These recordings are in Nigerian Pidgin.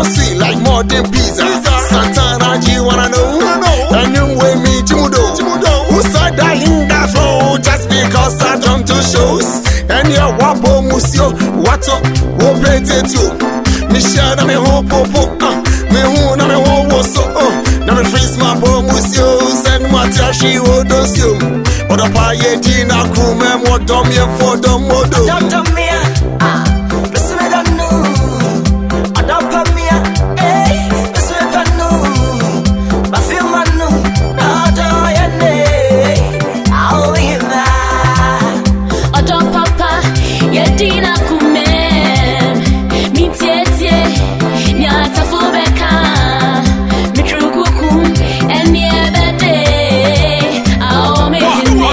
so sweet like more than pizza. Santana, do you wanna know? And you with me, Jimudo. Who saw that in that flow just because I jump to shows? And your wapo musio, what up? Who played it too? Michelle, I'm a hope, me who, I'm a hope, so, now me freeze my bo musio, and what she would do. But a pie, Gina, Kume, what dumb you for the modo. Don't me, listen, I don't know. I don't put me, listen, I don't know. I feel my new, I'll do it, I'll leave that. I don't papa, yeah, Dina Kume, me tietie, nyata fubeka, me true kukum, and me ebede, I'll make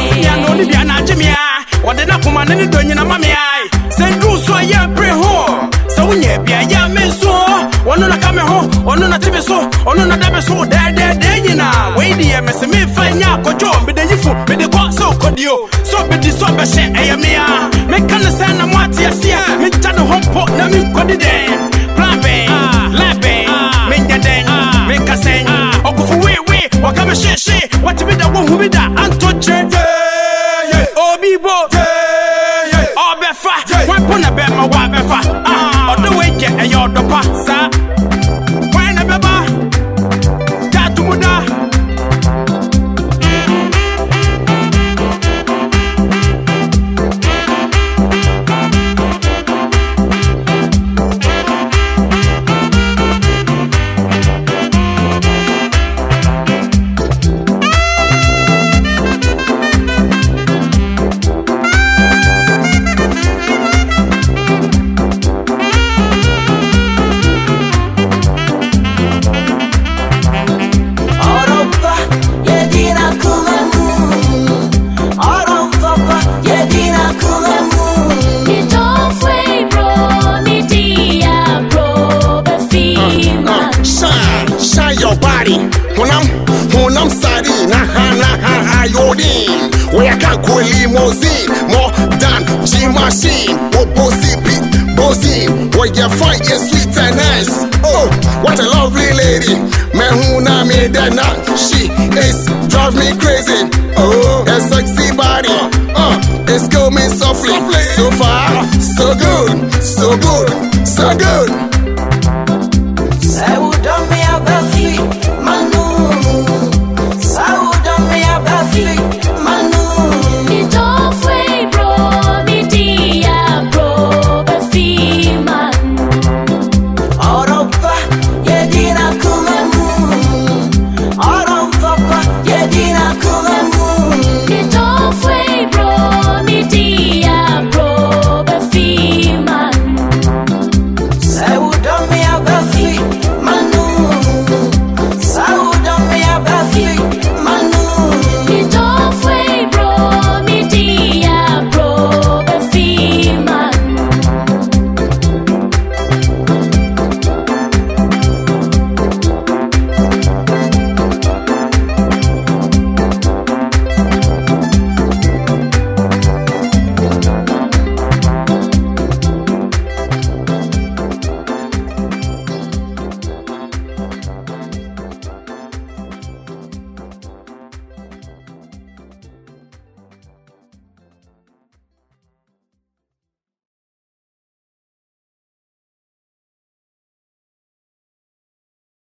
what did I come on any doing in a mammy eye? Send you so ya pre ho. So when you be a young man so, one on a camera home, one on a TV so, one on a double so, there, you know. Wait, dear, Miss Me, find out, go John, but then you fool, but the box so could you. So be the so bad, I am here. Make understand I'm what you see. Me tell the home port, now me got it then. Clapping, laughing, make a dang, make a sing. Oh, go for way, what come a shit, what to be the one who be that, and touch it. Obibo, Obefa, one puna bet my wabefa. On the way, get a yard of passa. When a beba, Tatumuda. When I'm sorry, nah, ayodin. Where I can't call limousine, more than G-machine. Oh, bossy, where you find your sweet and nice. Oh, what a lovely lady. Man, who na made that now? She is drive me crazy. Oh, a sexy body. It's going softly. So far, so good.